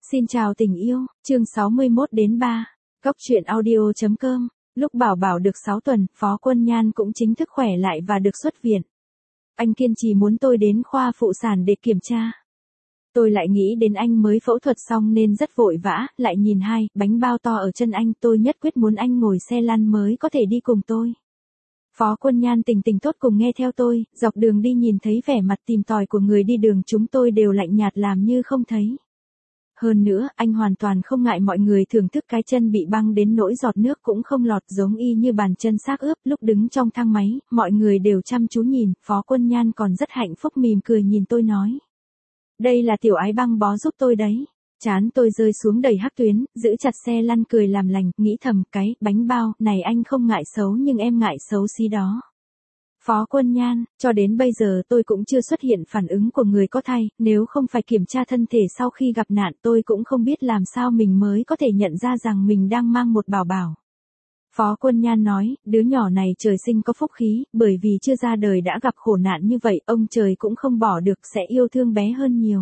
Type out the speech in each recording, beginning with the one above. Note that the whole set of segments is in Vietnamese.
Xin chào tình yêu, chương 61 đến 3. Góc truyện audio.com. Lúc Bảo Bảo được 6 tuần, Phó Quân Nhan cũng chính thức khỏe lại và được xuất viện. Anh kiên trì muốn tôi đến khoa phụ sản để kiểm tra. Tôi lại nghĩ đến anh mới phẫu thuật xong nên rất vội vã, lại nhìn bánh bao to ở chân anh, tôi nhất quyết muốn anh ngồi xe lăn mới có thể đi cùng tôi. Phó Quân Nhan tình tốt cùng nghe theo tôi, dọc đường đi nhìn thấy vẻ mặt tìm tòi của người đi đường chúng tôi đều lạnh nhạt làm như không thấy. Hơn nữa, anh hoàn toàn không ngại mọi người thưởng thức cái chân bị băng đến nỗi giọt nước cũng không lọt, giống y như bàn chân xác ướp. Lúc đứng trong thang máy, mọi người đều chăm chú nhìn, Phó Quân Nhan còn rất hạnh phúc mỉm cười nhìn tôi nói. Đây là tiểu ái băng bó giúp tôi đấy. Trán tôi rơi xuống đầy hắc tuyến, giữ chặt xe lăn cười làm lành, nghĩ thầm cái bánh bao này anh không ngại xấu nhưng em ngại xấu xí đó. Phó Quân Nhan, cho đến bây giờ tôi cũng chưa xuất hiện phản ứng của người có thai, nếu không phải kiểm tra thân thể sau khi gặp nạn tôi cũng không biết làm sao mình mới có thể nhận ra rằng mình đang mang một bảo bảo. Phó Quân Nhan nói, đứa nhỏ này trời sinh có phúc khí, bởi vì chưa ra đời đã gặp khổ nạn như vậy, ông trời cũng không bỏ được, sẽ yêu thương bé hơn nhiều.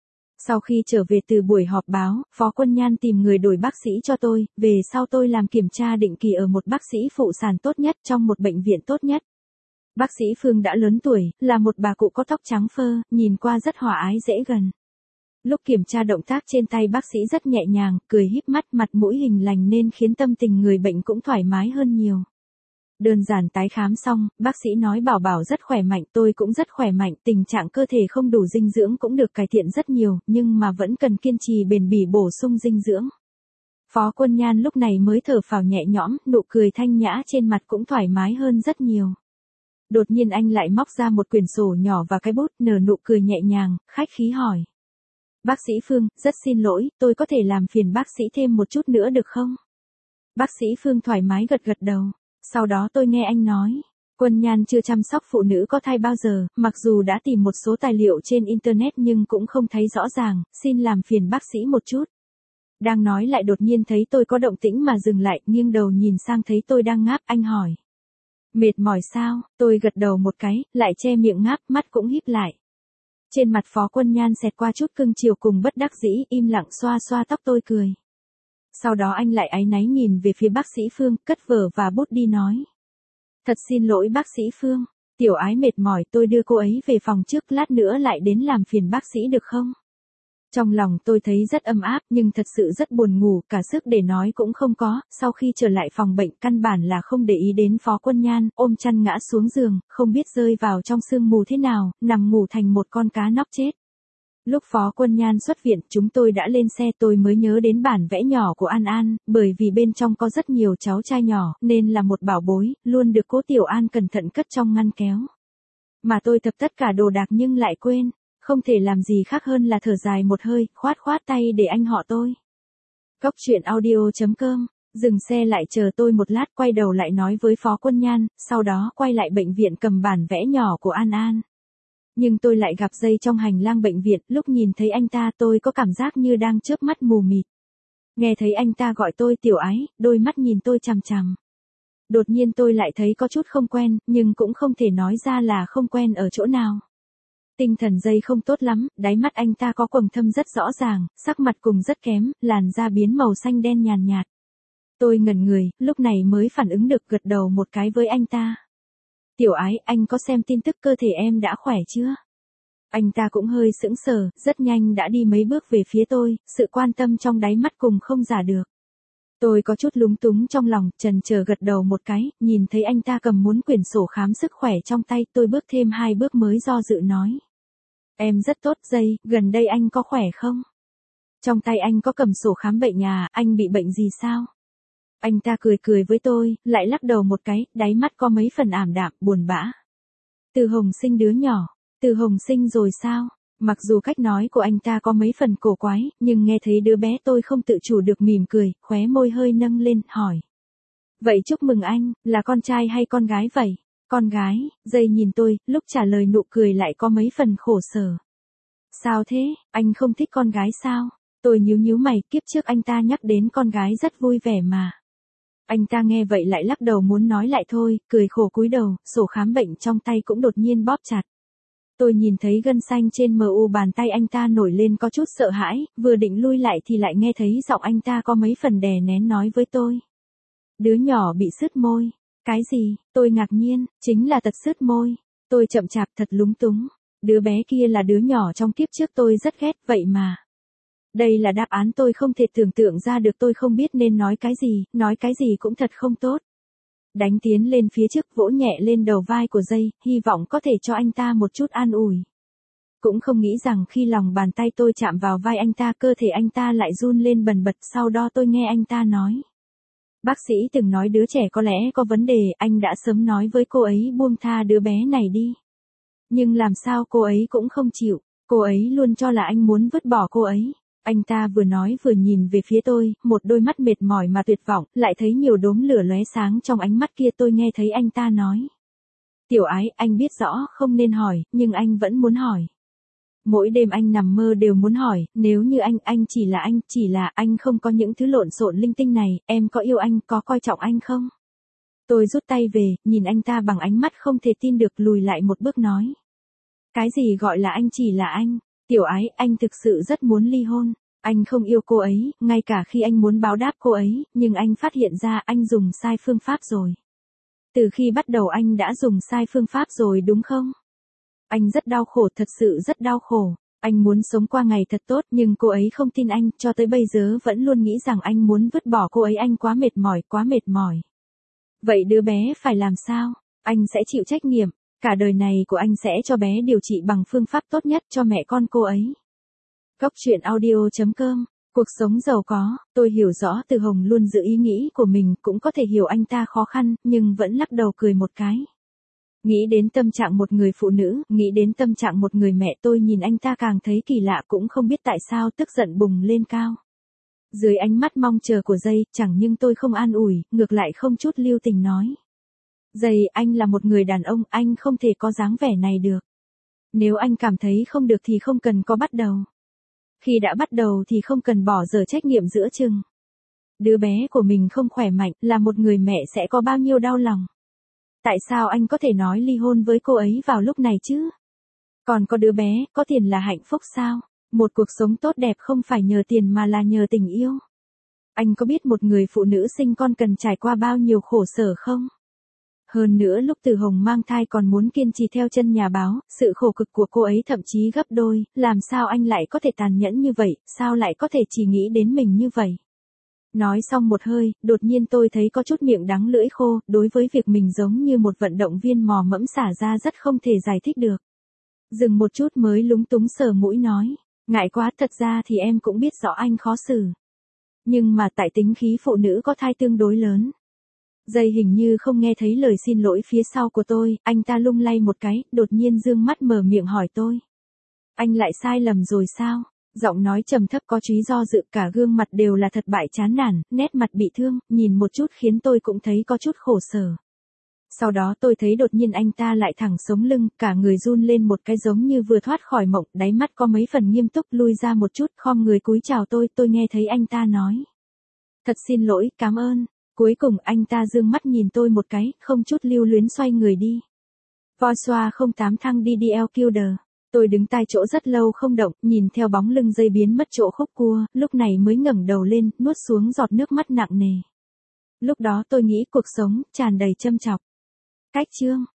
Sau khi trở về từ buổi họp báo, Phó Quân Nhan tìm người đổi bác sĩ cho tôi, về sau tôi làm kiểm tra định kỳ ở một bác sĩ phụ sản tốt nhất trong một bệnh viện tốt nhất. Bác sĩ Phương đã lớn tuổi, là một bà cụ có tóc trắng phơ, nhìn qua rất hòa ái dễ gần. Lúc kiểm tra động tác trên tay bác sĩ rất nhẹ nhàng, cười híp mắt, mặt mũi hiền lành nên khiến tâm tình người bệnh cũng thoải mái hơn nhiều. Đơn giản tái khám xong, bác sĩ nói Bảo Bảo rất khỏe mạnh, tôi cũng rất khỏe mạnh, tình trạng cơ thể không đủ dinh dưỡng cũng được cải thiện rất nhiều, nhưng mà vẫn cần kiên trì bền bỉ bổ sung dinh dưỡng. Phó Quân Nhan lúc này mới thở phào nhẹ nhõm, nụ cười thanh nhã trên mặt cũng thoải mái hơn rất nhiều. Đột nhiên anh lại móc ra một quyển sổ nhỏ và cái bút, nở nụ cười nhẹ nhàng, khách khí hỏi. Bác sĩ Phương, rất xin lỗi, tôi có thể làm phiền bác sĩ thêm một chút nữa được không? Bác sĩ Phương thoải mái gật đầu. Sau đó tôi nghe anh nói, Quân Nhan chưa chăm sóc phụ nữ có thai bao giờ, mặc dù đã tìm một số tài liệu trên internet nhưng cũng không thấy rõ ràng, xin làm phiền bác sĩ một chút. Đang nói lại đột nhiên thấy tôi có động tĩnh mà dừng lại, nghiêng đầu nhìn sang thấy tôi đang ngáp, anh hỏi. Mệt mỏi sao? Tôi gật đầu một cái, lại che miệng ngáp, mắt cũng híp lại. Trên mặt Phó Quân Nhan xẹt qua chút cưng chiều cùng bất đắc dĩ, im lặng xoa xoa tóc tôi cười. Sau đó anh lại áy náy nhìn về phía bác sĩ Phương, cất vở và bút đi nói. Thật xin lỗi bác sĩ Phương, tiểu ái mệt mỏi, tôi đưa cô ấy về phòng trước, lát nữa lại đến làm phiền bác sĩ được không? Trong lòng tôi thấy rất ấm áp nhưng thật sự rất buồn ngủ, cả sức để nói cũng không có, sau khi trở lại phòng bệnh căn bản là không để ý đến Phó Quân Nhan, ôm chăn ngã xuống giường, không biết rơi vào trong sương mù thế nào, nằm ngủ thành một con cá nóc chết. Lúc Phó Quân Nhan xuất viện, chúng tôi đã lên xe, tôi mới nhớ đến bản vẽ nhỏ của An An, bởi vì bên trong có rất nhiều cháu trai nhỏ, nên là một bảo bối, luôn được cố Tiểu An cẩn thận cất trong ngăn kéo. Mà tôi tập tất cả đồ đạc nhưng lại quên. Không thể làm gì khác hơn là thở dài một hơi, khoát tay để anh họ tôi. Góc truyện audio.com, dừng xe lại chờ tôi một lát, quay đầu lại nói với Phó Quân Nhan, sau đó quay lại bệnh viện cầm bản vẽ nhỏ của An An. Nhưng tôi lại gặp dây trong hành lang bệnh viện, lúc nhìn thấy anh ta tôi có cảm giác như đang chớp mắt mù mịt. Nghe thấy anh ta gọi tôi tiểu ái, đôi mắt nhìn tôi chằm chằm. Đột nhiên tôi lại thấy có chút không quen, nhưng cũng không thể nói ra là không quen ở chỗ nào. Tinh thần dây không tốt lắm, đáy mắt anh ta có quầng thâm rất rõ ràng, sắc mặt cùng rất kém, làn da biến màu xanh đen nhàn nhạt. Tôi ngẩn người, lúc này mới phản ứng được, gật đầu một cái với anh ta. Tiểu ái, anh có xem tin tức cơ thể em đã khỏe chưa? Anh ta cũng hơi sững sờ, rất nhanh đã đi mấy bước về phía tôi, sự quan tâm trong đáy mắt cùng không giả được. Tôi có chút lúng túng trong lòng, chần chờ gật đầu một cái, nhìn thấy anh ta cầm muốn quyển sổ khám sức khỏe trong tay, tôi bước thêm 2 bước mới do dự nói. Em rất tốt dây, gần đây anh có khỏe không? Trong tay anh có cầm sổ khám bệnh à, anh bị bệnh gì sao? Anh ta cười với tôi, lại lắc đầu một cái, đáy mắt có mấy phần ảm đạm, buồn bã. Từ Hồng sinh đứa nhỏ, Từ Hồng sinh rồi sao? Mặc dù cách nói của anh ta có mấy phần cổ quái, nhưng nghe thấy đứa bé tôi không tự chủ được mỉm cười, khóe môi hơi nâng lên, hỏi. Vậy chúc mừng anh, là con trai hay con gái vậy? Con gái, dây nhìn tôi, lúc trả lời nụ cười lại có mấy phần khổ sở. Sao thế, anh không thích con gái sao? Tôi nhíu mày, kiếp trước anh ta nhắc đến con gái rất vui vẻ mà. Anh ta nghe vậy lại lắc đầu muốn nói lại thôi, cười khổ cúi đầu, sổ khám bệnh trong tay cũng đột nhiên bóp chặt. Tôi nhìn thấy gân xanh trên mu bàn tay anh ta nổi lên có chút sợ hãi, vừa định lui lại thì lại nghe thấy giọng anh ta có mấy phần đè nén nói với tôi. Đứa nhỏ bị sứt môi. Cái gì? Tôi ngạc nhiên, chính là tật sứt môi. Tôi chậm chạp thật lúng túng. Đứa bé kia là đứa nhỏ trong kiếp trước tôi rất ghét vậy mà. Đây là đáp án tôi không thể tưởng tượng ra được, tôi không biết nên nói cái gì cũng thật không tốt. Đánh tiến lên phía trước vỗ nhẹ lên đầu vai của Dây, hy vọng có thể cho anh ta một chút an ủi. Cũng không nghĩ rằng khi lòng bàn tay tôi chạm vào vai anh ta, cơ thể anh ta lại run lên bần bật, sau đó tôi nghe anh ta nói. Bác sĩ từng nói đứa trẻ có lẽ có vấn đề, anh đã sớm nói với cô ấy buông tha đứa bé này đi. Nhưng làm sao cô ấy cũng không chịu, cô ấy luôn cho là anh muốn vứt bỏ cô ấy. Anh ta vừa nói vừa nhìn về phía tôi, một đôi mắt mệt mỏi mà tuyệt vọng, lại thấy nhiều đốm lửa lóe sáng trong ánh mắt kia. Tôi nghe thấy anh ta nói. Tiểu Ái, anh biết rõ không nên hỏi, nhưng anh vẫn muốn hỏi. Mỗi đêm anh nằm mơ đều muốn hỏi, nếu như anh chỉ là anh không có những thứ lộn xộn linh tinh này, em có yêu anh, có coi trọng anh không? Tôi rút tay về, nhìn anh ta bằng ánh mắt không thể tin được, lùi lại một bước nói. Cái gì gọi là anh chỉ là anh? Tiểu Ái, anh thực sự rất muốn ly hôn. Anh không yêu cô ấy, ngay cả khi anh muốn báo đáp cô ấy, nhưng anh phát hiện ra anh dùng sai phương pháp rồi. Từ khi bắt đầu anh đã dùng sai phương pháp rồi đúng không? Anh rất đau khổ, thật sự rất đau khổ. Anh muốn sống qua ngày thật tốt, nhưng cô ấy không tin anh, cho tới bây giờ vẫn luôn nghĩ rằng anh muốn vứt bỏ cô ấy. Anh quá mệt mỏi, quá mệt mỏi. Vậy đứa bé phải làm sao? Anh sẽ chịu trách nhiệm. Cả đời này của anh sẽ cho bé điều trị bằng phương pháp tốt nhất cho mẹ con cô ấy. Cốc truyện audio.com. Cuộc sống giàu có, tôi hiểu rõ Từ Hồng luôn giữ ý nghĩ của mình, cũng có thể hiểu anh ta khó khăn, nhưng vẫn lắc đầu cười một cái. Nghĩ đến tâm trạng một người phụ nữ, nghĩ đến tâm trạng một người mẹ, tôi nhìn anh ta càng thấy kỳ lạ, cũng không biết tại sao tức giận bùng lên cao. Dưới ánh mắt mong chờ của Dây, chẳng nhưng tôi không an ủi, ngược lại không chút lưu tình nói. Dây, anh là một người đàn ông, anh không thể có dáng vẻ này được. Nếu anh cảm thấy không được thì không cần có bắt đầu. Khi đã bắt đầu thì không cần bỏ dở trách nhiệm giữa chừng. Đứa bé của mình không khỏe mạnh, là một người mẹ sẽ có bao nhiêu đau lòng. Tại sao anh có thể nói ly hôn với cô ấy vào lúc này chứ? Còn có đứa bé, có tiền là hạnh phúc sao? Một cuộc sống tốt đẹp không phải nhờ tiền mà là nhờ tình yêu. Anh có biết một người phụ nữ sinh con cần trải qua bao nhiêu khổ sở không? Hơn nữa lúc Từ Hồng mang thai còn muốn kiên trì theo chân nhà báo, sự khổ cực của cô ấy thậm chí gấp đôi, làm sao anh lại có thể tàn nhẫn như vậy, sao lại có thể chỉ nghĩ đến mình như vậy? Nói xong một hơi, đột nhiên tôi thấy có chút miệng đắng lưỡi khô, đối với việc mình giống như một vận động viên mò mẫm xả ra rất không thể giải thích được. Dừng một chút mới lúng túng sờ mũi nói, ngại quá, thật ra thì em cũng biết rõ anh khó xử. Nhưng mà tại tính khí phụ nữ có thai tương đối lớn. Dây hình như không nghe thấy lời xin lỗi phía sau của tôi, anh ta lung lay một cái, đột nhiên dương mắt mở miệng hỏi tôi. Anh lại sai lầm rồi sao? Giọng nói trầm thấp có trí do dự, cả gương mặt đều là thất bại chán nản, nét mặt bị thương, nhìn một chút khiến tôi cũng thấy có chút khổ sở. Sau đó tôi thấy đột nhiên anh ta lại thẳng sống lưng, cả người run lên một cái giống như vừa thoát khỏi mộng, đáy mắt có mấy phần nghiêm túc, lui ra một chút, khom người cúi chào tôi nghe thấy anh ta nói. Thật xin lỗi, cảm ơn. Cuối cùng anh ta dương mắt nhìn tôi một cái, không chút lưu luyến xoay người đi. Voi xoa 08 thăng DDL Killer. Tôi đứng tại chỗ rất lâu không động, nhìn theo bóng lưng Dây biến mất chỗ khúc cua, lúc này mới ngẩng đầu lên, nuốt xuống giọt nước mắt nặng nề. Lúc đó tôi nghĩ cuộc sống tràn đầy châm chọc. Cách chương